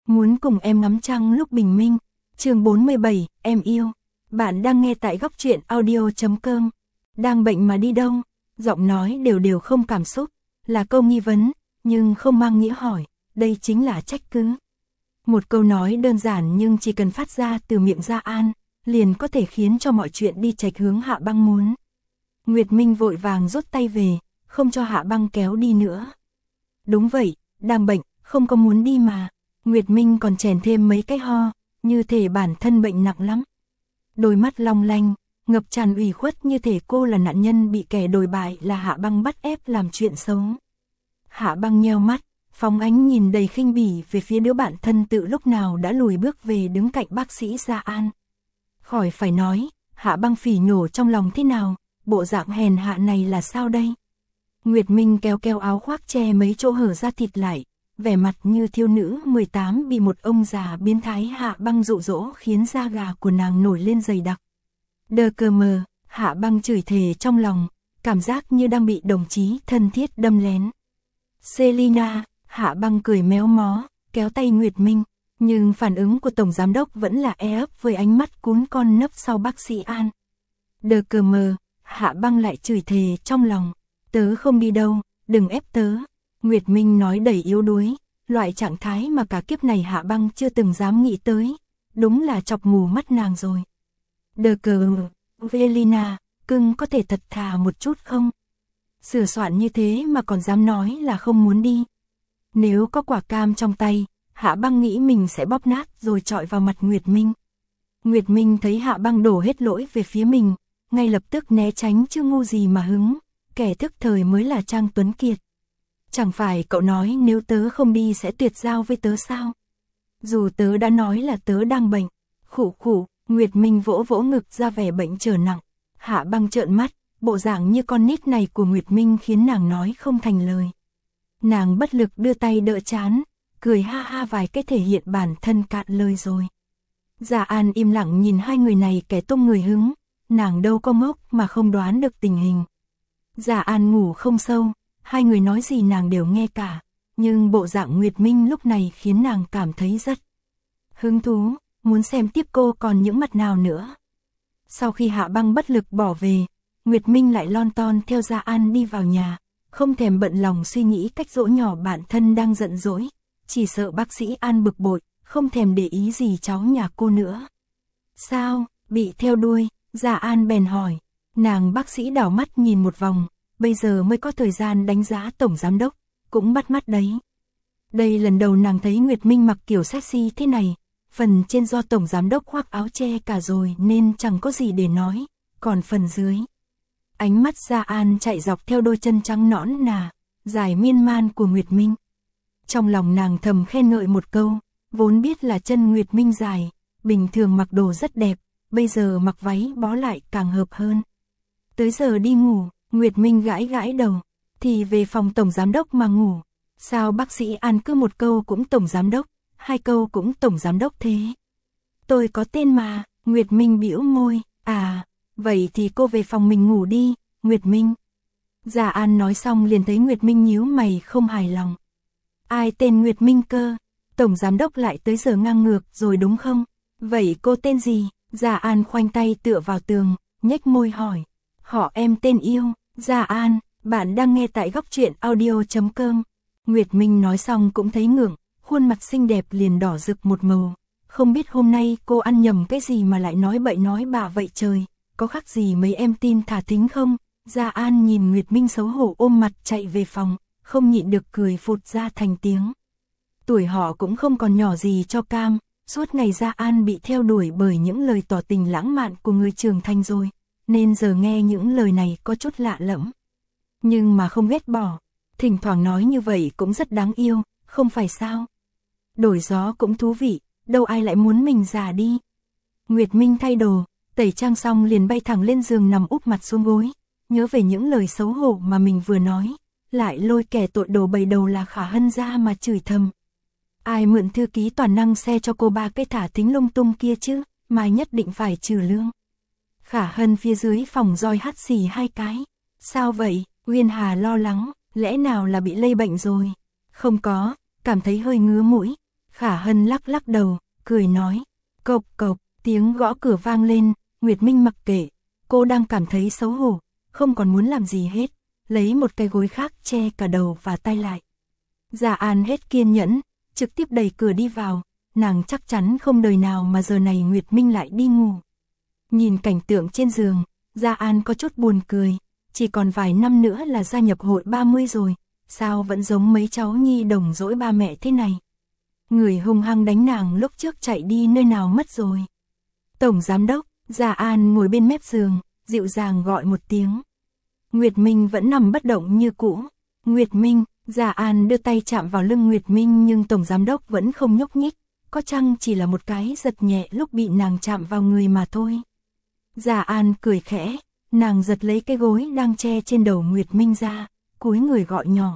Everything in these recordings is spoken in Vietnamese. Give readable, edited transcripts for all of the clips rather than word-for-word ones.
muốn cùng em ngắm trăng lúc bình minh. Chương 47, em yêu. Bạn đang nghe tại góc truyện audio.com. Đang bệnh mà đi đâu? Giọng nói đều đều không cảm xúc, là câu nghi vấn, nhưng không mang nghĩa hỏi, đây chính là trách cứ. Một câu nói đơn giản nhưng chỉ cần phát ra từ miệng Gia An, liền có thể khiến cho mọi chuyện đi chệch hướng Hạ Băng muốn. Nguyệt Minh vội vàng rút tay về, không cho Hạ Băng kéo đi nữa. Đúng vậy, đang bệnh, không có muốn đi mà. Nguyệt Minh còn chèn thêm mấy cái ho, như thể bản thân bệnh nặng lắm. Đôi mắt long lanh, ngập tràn ủy khuất như thể cô là nạn nhân bị kẻ đồi bại là Hạ Băng bắt ép làm chuyện xấu. Hạ Băng nheo mắt, phóng ánh nhìn đầy khinh bỉ về phía đứa bạn thân tự lúc nào đã lùi bước về đứng cạnh bác sĩ Gia An. Khỏi phải nói, Hạ Băng phỉ nhổ trong lòng thế nào, bộ dạng hèn hạ này là sao đây? Nguyệt Minh kéo kéo áo khoác che mấy chỗ hở ra thịt lại, vẻ mặt như thiếu nữ 18 bị một ông già biến thái Hạ Băng dụ dỗ khiến da gà của nàng nổi lên dày đặc. Đờ cờ mờ, Hạ Băng chửi thề trong lòng, cảm giác như đang bị đồng chí thân thiết đâm lén. Selina, Hạ Băng cười méo mó, kéo tay Nguyệt Minh, nhưng phản ứng của Tổng Giám Đốc vẫn là e ấp với ánh mắt cún con nấp sau bác sĩ An. Đờ cờ mờ, Hạ Băng lại chửi thề trong lòng, tớ không đi đâu, đừng ép tớ. Nguyệt Minh nói đầy yếu đuối, loại trạng thái mà cả kiếp này Hạ Băng chưa từng dám nghĩ tới, đúng là chọc mù mắt nàng rồi. Đờ cờ Velina, cưng có thể thật thà một chút không? Sửa soạn như thế mà còn dám nói là không muốn đi. Nếu có quả cam trong tay, Hạ Băng nghĩ mình sẽ bóp nát rồi chọi vào mặt Nguyệt Minh. Nguyệt Minh thấy Hạ Băng đổ hết lỗi về phía mình, ngay lập tức né tránh chứ ngu gì mà hứng, kẻ thức thời mới là Trang Tuấn Kiệt. Chẳng phải cậu nói nếu tớ không đi sẽ tuyệt giao với tớ sao? Dù tớ đã nói là tớ đang bệnh. Khụ khụ, Nguyệt Minh vỗ vỗ ngực ra vẻ bệnh trở nặng. Hạ Băng trợn mắt, bộ dạng như con nít này của Nguyệt Minh khiến nàng nói không thành lời. Nàng bất lực đưa tay đỡ trán, cười ha ha vài cái thể hiện bản thân cạn lời rồi. Gia An im lặng nhìn hai người này kẻ tung người hứng, nàng đâu có ngốc mà không đoán được tình hình. Gia An ngủ không sâu, hai người nói gì nàng đều nghe cả, nhưng bộ dạng Nguyệt Minh lúc này khiến nàng cảm thấy rất hứng thú, muốn xem tiếp cô còn những mặt nào nữa. Sau khi Hạ Băng bất lực bỏ về, Nguyệt Minh lại lon ton theo Gia An đi vào nhà, không thèm bận lòng suy nghĩ cách dỗ nhỏ bản thân đang giận dỗi, chỉ sợ bác sĩ An bực bội, không thèm để ý gì cháu nhà cô nữa. Sao, bị theo đuôi? Gia An bèn hỏi. Nàng bác sĩ đảo mắt nhìn một vòng, bây giờ mới có thời gian đánh giá Tổng Giám Đốc, cũng bắt mắt đấy. Đây lần đầu nàng thấy Nguyệt Minh mặc kiểu sexy thế này, phần trên do Tổng Giám Đốc khoác áo che cả rồi nên chẳng có gì để nói, còn phần dưới. Ánh mắt Gia An chạy dọc theo đôi chân trắng nõn nà, dài miên man của Nguyệt Minh. Trong lòng nàng thầm khen ngợi một câu, vốn biết là chân Nguyệt Minh dài, bình thường mặc đồ rất đẹp, bây giờ mặc váy bó lại càng hợp hơn. Tới giờ đi ngủ, Nguyệt Minh gãi gãi đầu, thì về phòng Tổng Giám Đốc mà ngủ. Sao bác sĩ An cứ một câu cũng Tổng Giám Đốc, hai câu cũng Tổng Giám Đốc thế? Tôi có tên mà, Nguyệt Minh bĩu môi, à, vậy thì cô về phòng mình ngủ đi, Nguyệt Minh. Gia An nói xong liền thấy Nguyệt Minh nhíu mày không hài lòng. Ai tên Nguyệt Minh cơ? Tổng Giám Đốc lại tới giờ ngang ngược rồi đúng không? Vậy cô tên gì? Gia An khoanh tay tựa vào tường, nhếch môi hỏi. Họ em tên Yêu. Gia An, bạn đang nghe tại góc truyện audio.com. Nguyệt Minh nói xong cũng thấy ngượng, khuôn mặt xinh đẹp liền đỏ rực một màu. Không biết hôm nay cô ăn nhầm cái gì mà lại nói bậy nói bạ vậy trời, có khác gì mấy em tin thả thính không? Gia An nhìn Nguyệt Minh xấu hổ ôm mặt chạy về phòng, không nhịn được cười phụt ra thành tiếng. Tuổi họ cũng không còn nhỏ gì cho cam, suốt ngày Gia An bị theo đuổi bởi những lời tỏ tình lãng mạn của người trưởng thành rồi, nên giờ nghe những lời này có chút lạ lẫm. Nhưng mà không ghét bỏ, thỉnh thoảng nói như vậy cũng rất đáng yêu, không phải sao? Đổi gió cũng thú vị, đâu ai lại muốn mình già đi. Nguyệt Minh thay đồ, tẩy trang xong liền bay thẳng lên giường nằm úp mặt xuống gối, nhớ về những lời xấu hổ mà mình vừa nói, lại lôi kẻ tội đồ bầy đầu là Khả Hân ra mà chửi thầm. Ai mượn thư ký toàn năng xe cho cô ba cái thả thính lung tung kia chứ, mai nhất định phải trừ lương. Khả Hân phía dưới phòng roi hắt xì hai cái. Sao vậy? Uyên Hà lo lắng, lẽ nào là bị lây bệnh rồi? Không có, cảm thấy hơi ngứa mũi. Khả Hân lắc lắc đầu, cười nói, cộc cộc, tiếng gõ cửa vang lên, Nguyệt Minh mặc kệ, cô đang cảm thấy xấu hổ, không còn muốn làm gì hết, lấy một cái gối khác che cả đầu và tay lại. Dạ An hết kiên nhẫn, trực tiếp đẩy cửa đi vào, nàng chắc chắn không đời nào mà giờ này Nguyệt Minh lại đi ngủ. Nhìn cảnh tượng trên giường, Dạ An có chút buồn cười, chỉ còn vài năm nữa là gia nhập hội 30 rồi, sao vẫn giống mấy cháu nhi đồng dỗi ba mẹ thế này. Người hung hăng đánh nàng lúc trước chạy đi nơi nào mất rồi. Tổng giám đốc, Dạ An ngồi bên mép giường, dịu dàng gọi một tiếng. Nguyệt Minh vẫn nằm bất động như cũ. Nguyệt Minh, Dạ An đưa tay chạm vào lưng Nguyệt Minh nhưng tổng giám đốc vẫn không nhúc nhích, có chăng chỉ là một cái giật nhẹ lúc bị nàng chạm vào người mà thôi. Dạ An cười khẽ, nàng giật lấy cái gối đang che trên đầu Nguyệt Minh ra, cúi người gọi nhỏ.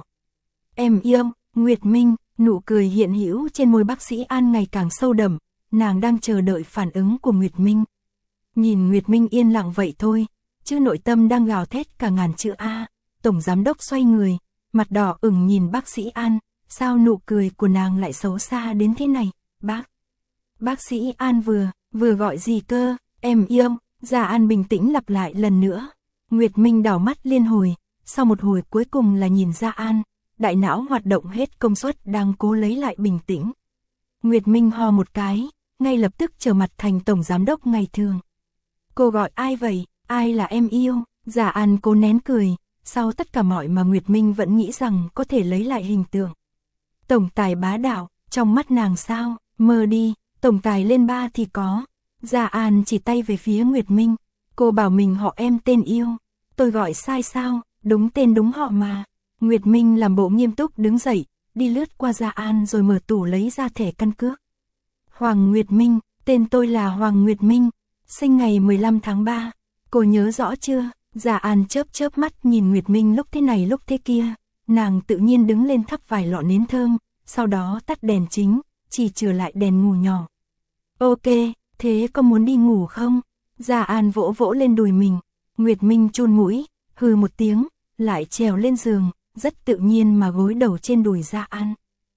Em yêu, Nguyệt Minh, nụ cười hiện hữu trên môi bác sĩ An ngày càng sâu đậm, nàng đang chờ đợi phản ứng của Nguyệt Minh. Nhìn Nguyệt Minh yên lặng vậy thôi, chứ nội tâm đang gào thét cả ngàn chữ A. Tổng giám đốc xoay người, mặt đỏ ửng nhìn bác sĩ An, sao nụ cười của nàng lại xấu xa đến thế này, bác. Bác sĩ An vừa gọi gì cơ, em yêu, Dạ An bình tĩnh lặp lại lần nữa. Nguyệt Minh đảo mắt liên hồi, sau một hồi cuối cùng là nhìn Dạ An, đại não hoạt động hết công suất đang cố lấy lại bình tĩnh. Nguyệt Minh ho một cái, ngay lập tức trở mặt thành tổng giám đốc ngày thường. Cô gọi ai vậy, ai là em yêu, Dạ An cố nén cười, sau tất cả mọi mà Nguyệt Minh vẫn nghĩ rằng có thể lấy lại hình tượng. Tổng tài bá đạo, trong mắt nàng sao, mơ đi, tổng tài lên ba thì có. Dạ An chỉ tay về phía Nguyệt Minh, cô bảo mình họ em tên yêu, tôi gọi sai sao, đúng tên đúng họ mà. Nguyệt Minh làm bộ nghiêm túc đứng dậy, đi lướt qua Dạ An rồi mở tủ lấy ra thẻ căn cước. Hoàng Nguyệt Minh, tên tôi là Hoàng Nguyệt Minh, sinh ngày 15 tháng 3, cô nhớ rõ chưa? Dạ An chớp mắt nhìn Nguyệt Minh lúc thế này lúc thế kia, nàng tự nhiên đứng lên thắp vài lọ nến thơm, sau đó tắt đèn chính, chỉ trừ lại đèn ngủ nhỏ. Ok, thế có muốn đi ngủ không? Dạ An vỗ vỗ lên đùi mình, Nguyệt Minh chun mũi, hừ một tiếng, lại trèo lên giường, rất tự nhiên mà gối đầu trên đùi Dạ An.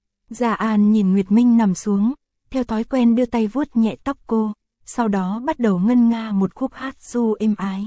Dạ An nhìn Nguyệt Minh nằm xuống, theo thói quen đưa tay vuốt nhẹ tóc cô, sau đó bắt đầu ngân nga một khúc hát ru êm ái.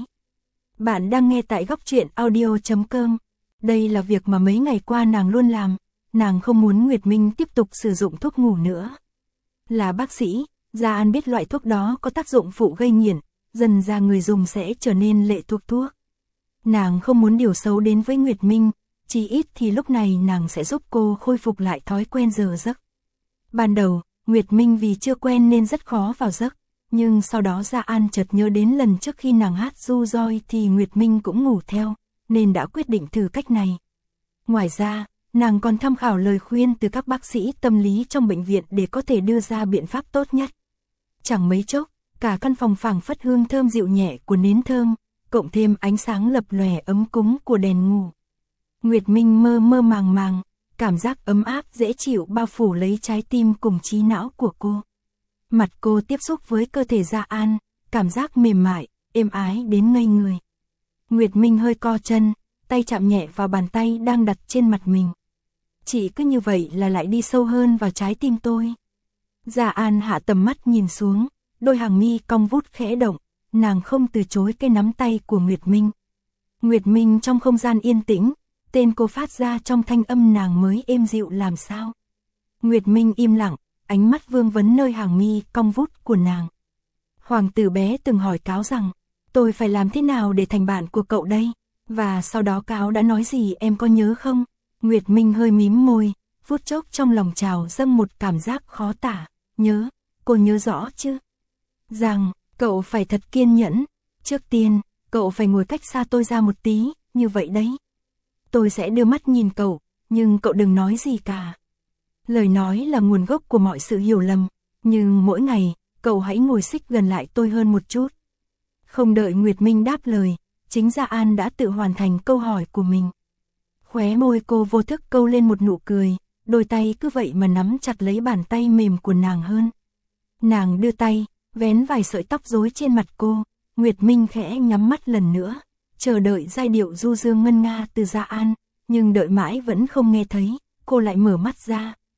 Bạn đang nghe tại góc truyện audio.com. Đây là việc mà mấy ngày qua nàng luôn làm, nàng không muốn Nguyệt Minh tiếp tục sử dụng thuốc ngủ nữa. Là bác sĩ, Dạ An biết loại thuốc đó có tác dụng phụ gây nghiện, dần ra người dùng sẽ trở nên lệ thuộc thuốc. Nàng không muốn điều xấu đến với Nguyệt Minh, chỉ ít thì lúc này nàng sẽ giúp cô khôi phục lại thói quen giờ giấc. Ban đầu, Nguyệt Minh vì chưa quen nên rất khó vào giấc, nhưng sau đó Dạ An chợt nhớ đến lần trước khi nàng hát ru roi thì Nguyệt Minh cũng ngủ theo, nên đã quyết định thử cách này. Ngoài ra, nàng còn tham khảo lời khuyên từ các bác sĩ tâm lý trong bệnh viện để có thể đưa ra biện pháp tốt nhất. Chẳng mấy chốc, cả căn phòng phảng phất hương thơm dịu nhẹ của nến thơm, cộng thêm ánh sáng lập lòe ấm cúng của đèn ngủ. Nguyệt Minh mơ mơ màng màng, cảm giác ấm áp dễ chịu bao phủ lấy trái tim cùng trí não của cô. Mặt cô tiếp xúc với cơ thể Dạ An, cảm giác mềm mại, êm ái đến ngây người. Nguyệt Minh hơi co chân, tay chạm nhẹ vào bàn tay đang đặt trên mặt mình. Chỉ cứ như vậy là lại đi sâu hơn vào trái tim tôi. Dạ An hạ tầm mắt nhìn xuống, đôi hàng mi cong vút khẽ động, nàng không từ chối cái nắm tay của Nguyệt Minh. Nguyệt Minh trong không gian yên tĩnh, tên cô phát ra trong thanh âm nàng mới êm dịu làm sao. Nguyệt Minh im lặng, ánh mắt vương vấn nơi hàng mi cong vút của nàng. Hoàng tử bé từng hỏi Cáo rằng, tôi phải làm thế nào để thành bạn của cậu đây? Và sau đó Cáo đã nói gì em có nhớ không? Nguyệt Minh hơi mím môi, phút chốc trong lòng trào dâng một cảm giác khó tả. Nhớ, cô nhớ rõ chứ? Rằng, cậu phải thật kiên nhẫn. Trước tiên, cậu phải ngồi cách xa tôi ra một tí, như vậy đấy. Tôi sẽ đưa mắt nhìn cậu, nhưng cậu đừng nói gì cả. Lời nói là nguồn gốc của mọi sự hiểu lầm, nhưng mỗi ngày, cậu hãy ngồi xích gần lại tôi hơn một chút. Không đợi Nguyệt Minh đáp lời, chính Dạ An đã tự hoàn thành câu hỏi của mình. Khóe môi cô vô thức câu lên một nụ cười, đôi tay cứ vậy mà nắm chặt lấy bàn tay mềm của nàng hơn. Nàng đưa tay, vén vài sợi tóc rối trên mặt cô, Nguyệt Minh khẽ nhắm mắt lần nữa, chờ đợi giai điệu du dương ngân nga từ Dạ An, nhưng đợi mãi vẫn không nghe thấy, cô lại mở mắt ra,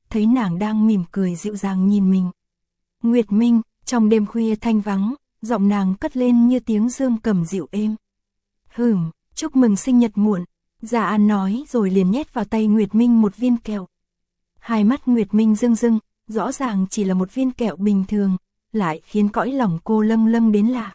thấy nàng đang mỉm cười dịu dàng nhìn mình. Nguyệt Minh, trong đêm khuya thanh vắng, giọng nàng cất lên như tiếng dương cầm dịu êm. Chúc mừng sinh nhật muộn, Dạ An nói rồi liền nhét vào tay Nguyệt Minh một viên kẹo. Hai mắt Nguyệt Minh rưng rưng, rõ ràng chỉ là một viên kẹo bình thường, lại khiến cõi lòng cô lâng lâng đến lạ.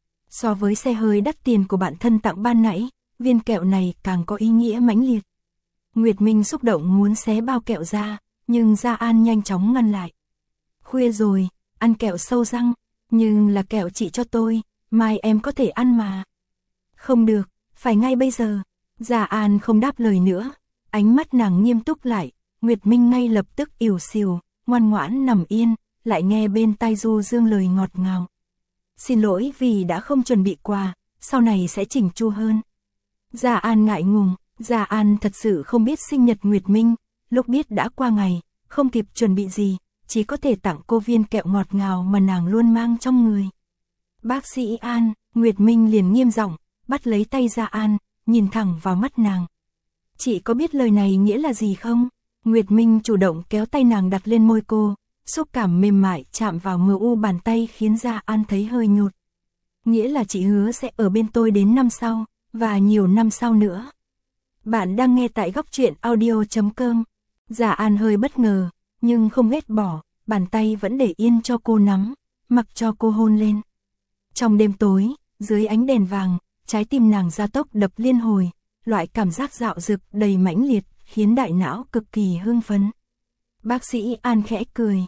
So với xe hơi đắt tiền của bạn thân tặng ban nãy, viên kẹo này càng có ý nghĩa mãnh liệt. Nguyệt Minh xúc động muốn xé bao kẹo ra, nhưng Dạ An nhanh chóng ngăn lại. Khuya rồi, ăn kẹo sâu răng, nhưng là kẹo chị cho tôi, mai em có thể ăn mà. Không được, phải ngay bây giờ. Dạ An không đáp lời nữa, ánh mắt nàng nghiêm túc lại, Nguyệt Minh ngay lập tức ỉu xìu, ngoan ngoãn nằm yên, lại nghe bên tai du dương lời ngọt ngào. Xin lỗi vì đã không chuẩn bị quà, sau này sẽ chỉnh chu hơn. Dạ An ngại ngùng, Dạ An thật sự không biết sinh nhật Nguyệt Minh, lúc biết đã qua ngày, không kịp chuẩn bị gì, chỉ có thể tặng cô viên kẹo ngọt ngào mà nàng luôn mang trong người. Bác sĩ An, Nguyệt Minh liền nghiêm giọng, bắt lấy tay Dạ An, nhìn thẳng vào mắt nàng. Chị có biết lời này nghĩa là gì không? Nguyệt Minh chủ động kéo tay nàng đặt lên môi cô, xúc cảm mềm mại chạm vào mờ u bàn tay khiến Dạ An thấy hơi nhột. Nghĩa là chị hứa sẽ ở bên tôi đến năm sau, và nhiều năm sau nữa. Bạn đang nghe tại góc truyện audio.com. Dạ An hơi bất ngờ, nhưng không ghét bỏ, bàn tay vẫn để yên cho cô nắm, mặc cho cô hôn lên. Trong đêm tối, dưới ánh đèn vàng, trái tim nàng gia tốc đập liên hồi, loại cảm giác dạo dực đầy mãnh liệt, khiến đại não cực kỳ hưng phấn. Bác sĩ An khẽ cười,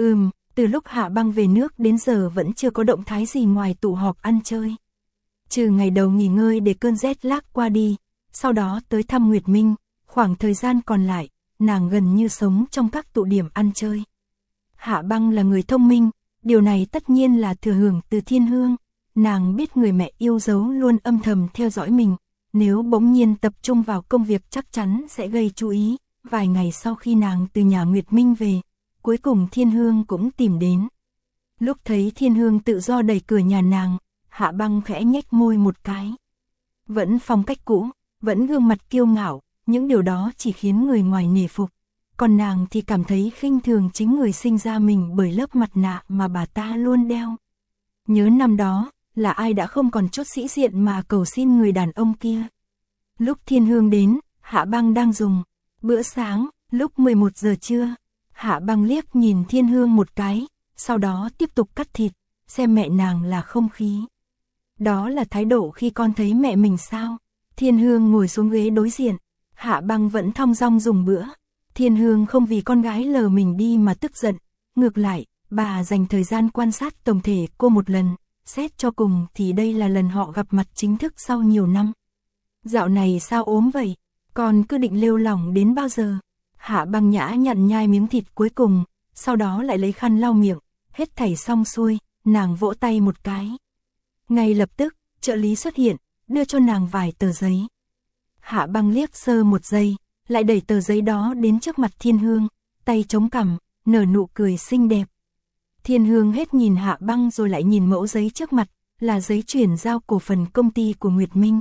từ lúc Hạ Băng về nước đến giờ vẫn chưa có động thái gì ngoài tụ họp ăn chơi. Trừ ngày đầu nghỉ ngơi để cơn rét lác qua đi, sau đó tới thăm Nguyệt Minh, khoảng thời gian còn lại, nàng gần như sống trong các tụ điểm ăn chơi. Hạ Băng là người thông minh, điều này tất nhiên là thừa hưởng từ Thiên Hương, nàng biết người mẹ yêu dấu luôn âm thầm theo dõi mình, nếu bỗng nhiên tập trung vào công việc chắc chắn sẽ gây chú ý. Vài ngày sau khi nàng từ nhà Nguyệt Minh về, cuối cùng Thiên Hương cũng tìm đến. Lúc thấy Thiên Hương tự do đẩy cửa nhà nàng, Hạ Băng khẽ nhếch môi một cái. Vẫn phong cách cũ, vẫn gương mặt kiêu ngạo, những điều đó chỉ khiến người ngoài nể phục. Còn nàng thì cảm thấy khinh thường chính người sinh ra mình bởi lớp mặt nạ mà bà ta luôn đeo. Nhớ năm đó, là ai đã không còn chút sĩ diện mà cầu xin người đàn ông kia. Lúc Thiên Hương đến, Hạ Băng đang dùng bữa sáng, lúc 11 giờ trưa. Hạ Băng liếc nhìn Thiên Hương một cái, sau đó tiếp tục cắt thịt, xem mẹ nàng là không khí. Đó là thái độ khi con thấy mẹ mình sao? Thiên Hương ngồi xuống ghế đối diện, Hạ Băng vẫn thong dong dùng bữa. Thiên Hương không vì con gái lờ mình đi mà tức giận, ngược lại, bà dành thời gian quan sát tổng thể cô một lần, xét cho cùng thì đây là lần họ gặp mặt chính thức sau nhiều năm. Dạo này sao ốm vậy? Con cứ định lêu lỏng đến bao giờ? Hạ Băng nhã nhặn nhai miếng thịt cuối cùng, sau đó lại lấy khăn lau miệng, hết thảy xong xuôi, nàng vỗ tay một cái. Ngay lập tức, trợ lý xuất hiện, đưa cho nàng vài tờ giấy. Hạ Băng liếc sơ một giây, lại đẩy tờ giấy đó đến trước mặt Thiên Hương, tay chống cằm, nở nụ cười xinh đẹp. Thiên Hương hết nhìn Hạ Băng rồi lại nhìn mẫu giấy trước mặt, là giấy chuyển giao cổ phần công ty của Nguyệt Minh.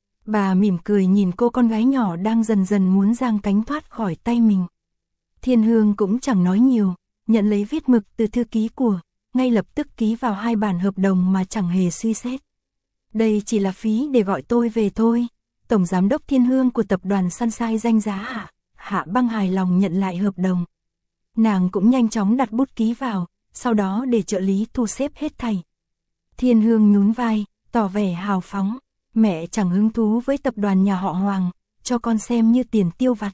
Bà mỉm cười nhìn cô con gái nhỏ đang dần dần muốn giang cánh thoát khỏi tay mình. Thiên Hương cũng chẳng nói nhiều, nhận lấy viết mực từ thư ký của, ngay lập tức ký vào 2 bản hợp đồng mà chẳng hề suy xét. Đây chỉ là phí để gọi tôi về thôi. Tổng giám đốc Thiên Hương của tập đoàn Sunshine danh giá ạ. Hạ Băng hài lòng nhận lại hợp đồng. Nàng cũng nhanh chóng đặt bút ký vào, sau đó để trợ lý thu xếp hết thảy. Thiên Hương nhún vai, tỏ vẻ hào phóng. Mẹ chẳng hứng thú với tập đoàn nhà họ Hoàng, cho con xem như tiền tiêu vặt.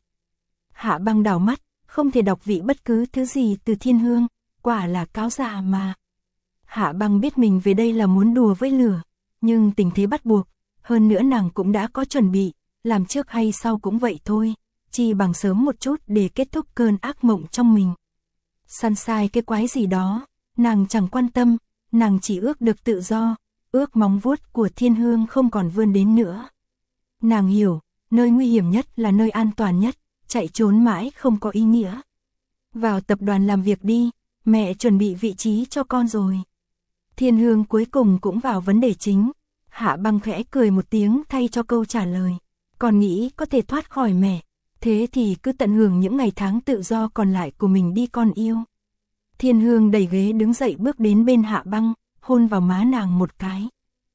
Hạ Băng đảo mắt, không thể đọc vị bất cứ thứ gì từ Thiên Hương, quả là cáo già mà. Hạ Băng biết mình về đây là muốn đùa với lửa, nhưng tình thế bắt buộc, hơn nữa nàng cũng đã có chuẩn bị, làm trước hay sau cũng vậy thôi, chỉ bằng sớm một chút để kết thúc cơn ác mộng trong mình. Sunshine cái quái gì đó, nàng chẳng quan tâm, nàng chỉ ước được tự do, ước móng vuốt của Thiên Hương không còn vươn đến nữa. Nàng hiểu, nơi nguy hiểm nhất là nơi an toàn nhất, chạy trốn mãi không có ý nghĩa. Vào tập đoàn làm việc đi, mẹ chuẩn bị vị trí cho con rồi. Thiên Hương cuối cùng cũng vào vấn đề chính. Hạ Băng khẽ cười một tiếng thay cho câu trả lời. Con nghĩ có thể thoát khỏi mẹ. Thế thì cứ tận hưởng những ngày tháng tự do còn lại của mình đi con yêu. Thiên Hương đẩy ghế đứng dậy bước đến bên Hạ Băng, hôn vào má nàng một cái.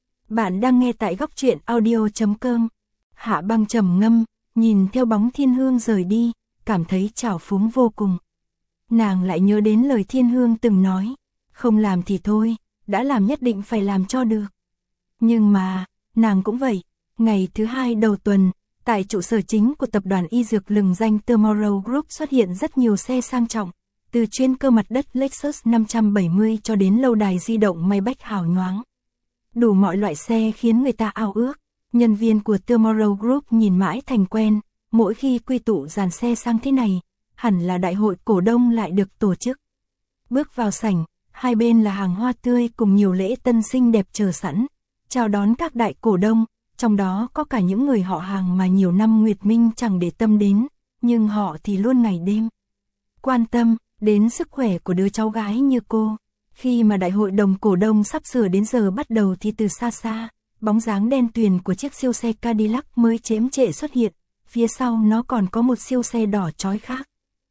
Bạn đang nghe tại góc truyện audio.com. Hạ Băng trầm ngâm, nhìn theo bóng Thiên Hương rời đi, cảm thấy trào phúng vô cùng. Nàng lại nhớ đến lời Thiên Hương từng nói, không làm thì thôi, đã làm nhất định phải làm cho được. Nhưng mà, nàng cũng vậy, ngày thứ 2 đầu tuần, tại trụ sở chính của tập đoàn y dược lừng danh Tomorrow Group xuất hiện rất nhiều xe sang trọng, từ chuyên cơ mặt đất Lexus 570 cho đến lâu đài di động Maybach hào nhoáng. Đủ mọi loại xe khiến người ta ao ước, nhân viên của Tomorrow Group nhìn mãi thành quen, mỗi khi quy tụ dàn xe sang thế này, hẳn là đại hội cổ đông lại được tổ chức. Bước vào sảnh, hai bên là hàng hoa tươi cùng nhiều lễ tân xinh đẹp chờ sẵn, chào đón các đại cổ đông, trong đó có cả những người họ hàng mà nhiều năm Nguyệt Minh chẳng để tâm đến, nhưng họ thì luôn ngày đêm quan tâm đến sức khỏe của đứa cháu gái như cô. Khi mà đại hội đồng cổ đông sắp sửa đến giờ bắt đầu thì từ xa xa, bóng dáng đen tuyền của chiếc siêu xe Cadillac mới chễm chệ xuất hiện, phía sau nó còn có một siêu xe đỏ chói khác.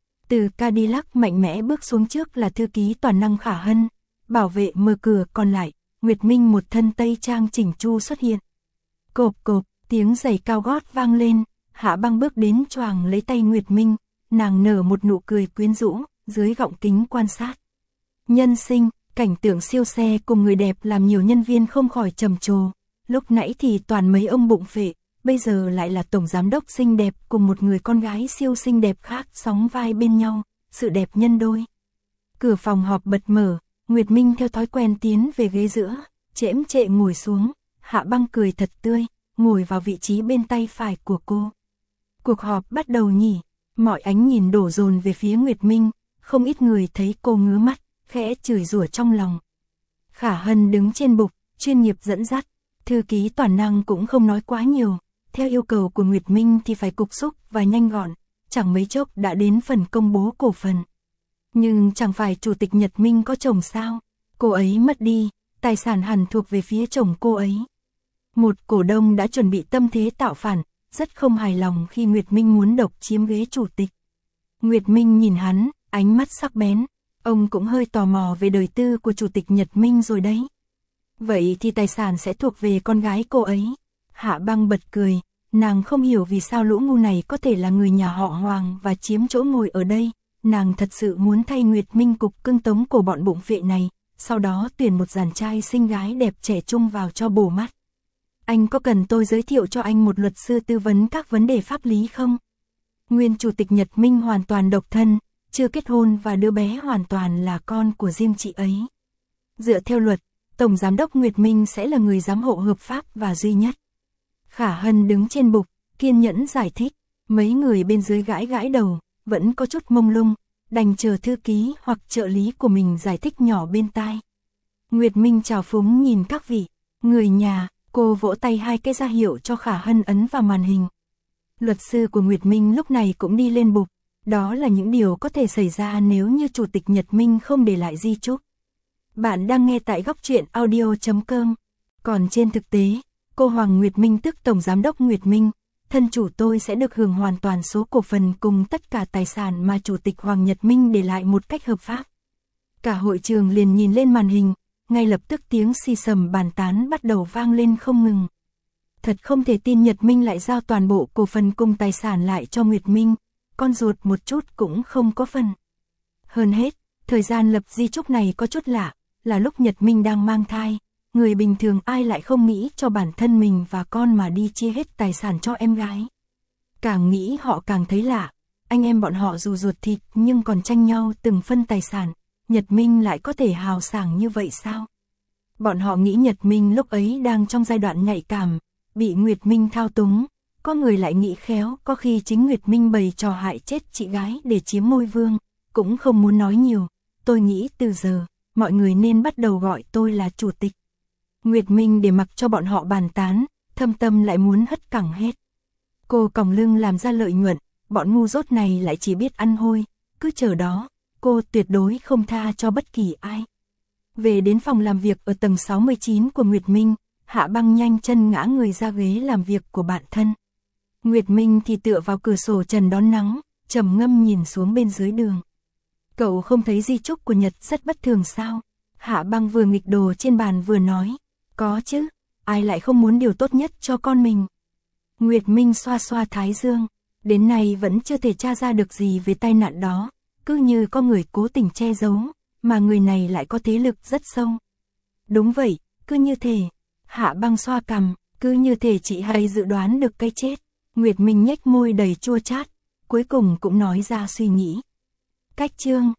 Từ Cadillac mạnh mẽ bước xuống trước là thư ký toàn năng Khả Hân, bảo vệ mở cửa còn lại, Nguyệt Minh một thân tây trang chỉnh chu xuất hiện. Cộp cộp, tiếng giày cao gót vang lên, Hạ Băng bước đến choàng lấy tay Nguyệt Minh, nàng nở một nụ cười quyến rũ, dưới gọng kính quan sát. Nhân sinh, cảnh tượng siêu xe cùng người đẹp làm nhiều nhân viên không khỏi trầm trồ, lúc nãy thì toàn mấy ông bụng phệ, bây giờ lại là tổng giám đốc xinh đẹp cùng một người con gái siêu xinh đẹp khác sóng vai bên nhau, sự đẹp nhân đôi. Cửa phòng họp bật mở, Nguyệt Minh theo thói quen tiến về ghế giữa, chễm chệ ngồi xuống, Hạ Băng cười thật tươi, ngồi vào vị trí bên tay phải của cô. Cuộc họp bắt đầu nhỉ, mọi ánh nhìn đổ dồn về phía Nguyệt Minh, không ít người thấy cô ngứa mắt, khẽ chửi rủa trong lòng. Khả Hân đứng trên bục, chuyên nghiệp dẫn dắt, thư ký toàn năng cũng không nói quá nhiều, theo yêu cầu của Nguyệt Minh thì phải cục xúc và nhanh gọn, chẳng mấy chốc đã đến phần công bố cổ phần. Nhưng chẳng phải chủ tịch Nhật Minh có chồng sao, cô ấy mất đi, tài sản hẳn thuộc về phía chồng cô ấy. Một cổ đông đã chuẩn bị tâm thế tạo phản, rất không hài lòng khi Nguyệt Minh muốn độc chiếm ghế chủ tịch. Nguyệt Minh nhìn hắn, ánh mắt sắc bén, ông cũng hơi tò mò về đời tư của chủ tịch Nhật Minh rồi đấy. Vậy thì tài sản sẽ thuộc về con gái cô ấy. Hạ Băng bật cười, nàng không hiểu vì sao lũ ngu này có thể là người nhà họ Hoàng và chiếm chỗ ngồi ở đây. Nàng thật sự muốn thay Nguyệt Minh cục cưng tống của bọn bụng phệ này, sau đó tuyển một dàn trai xinh gái đẹp trẻ trung vào cho bổ mắt. Anh có cần tôi giới thiệu cho anh một luật sư tư vấn các vấn đề pháp lý không? Nguyên chủ tịch Nhật Minh hoàn toàn độc thân, chưa kết hôn và đứa bé hoàn toàn là con của riêng chị ấy. Dựa theo luật, Tổng Giám đốc Nguyệt Minh sẽ là người giám hộ hợp pháp và duy nhất. Khả Hân đứng trên bục, kiên nhẫn giải thích, mấy người bên dưới gãi gãi đầu, vẫn có chút mông lung, đành chờ thư ký hoặc trợ lý của mình giải thích nhỏ bên tai. Nguyệt Minh chào phúng nhìn các vị, người nhà, cô vỗ tay hai cái ra hiệu cho Khả Hân ấn vào màn hình. Luật sư của Nguyệt Minh lúc này cũng đi lên bục, đó là những điều có thể xảy ra nếu như chủ tịch Nhật Minh không để lại di chúc. Bạn đang nghe tại góc truyện audio.com. Còn trên thực tế, cô Hoàng Nguyệt Minh tức Tổng Giám đốc Nguyệt Minh, thân chủ tôi sẽ được hưởng hoàn toàn số cổ phần cùng tất cả tài sản mà chủ tịch Hoàng Nhật Minh để lại một cách hợp pháp. Cả hội trường liền nhìn lên màn hình, ngay lập tức tiếng xì xầm bàn tán bắt đầu vang lên không ngừng. Thật không thể tin Nhật Minh lại giao toàn bộ cổ phần cùng tài sản lại cho Nguyệt Minh, con ruột một chút cũng không có phần. Hơn hết, thời gian lập di chúc này có chút lạ, là lúc Nhật Minh đang mang thai, người bình thường ai lại không nghĩ cho bản thân mình và con mà đi chia hết tài sản cho em gái. Càng nghĩ họ càng thấy lạ, anh em bọn họ dù ruột thịt nhưng còn tranh nhau từng phân tài sản, Nhật Minh lại có thể hào sảng như vậy sao? Bọn họ nghĩ Nhật Minh lúc ấy đang trong giai đoạn nhạy cảm, bị Nguyệt Minh thao túng, có người lại nghĩ khéo, có khi chính Nguyệt Minh bày trò hại chết chị gái để chiếm ngôi vương, cũng không muốn nói nhiều, tôi nghĩ từ giờ, mọi người nên bắt đầu gọi tôi là chủ tịch. Nguyệt Minh để mặc cho bọn họ bàn tán, thâm tâm lại muốn hất cẳng hết. Cô còng lưng làm ra lợi nhuận, bọn ngu dốt này lại chỉ biết ăn hôi, cứ chờ đó, cô tuyệt đối không tha cho bất kỳ ai. Về đến phòng làm việc ở tầng 69 của Nguyệt Minh, Hạ Băng nhanh chân ngã người ra ghế làm việc của bạn thân. Nguyệt Minh thì tựa vào cửa sổ trần đón nắng, trầm ngâm nhìn xuống bên dưới đường. Cậu không thấy di chúc của Nhật rất bất thường sao? Hạ Băng vừa nghịch đồ trên bàn vừa nói. Có chứ, ai lại không muốn điều tốt nhất cho con mình. Nguyệt Minh xoa xoa thái dương, đến nay vẫn chưa thể tra ra được gì về tai nạn đó, cứ như có người cố tình che giấu, mà người này lại có thế lực rất sâu. Đúng vậy, cứ như thể, Hạ Băng xoa cằm, cứ như thể chị hay dự đoán được cái chết. Nguyệt Minh nhếch môi đầy chua chát, cuối cùng cũng nói ra suy nghĩ. Cách chương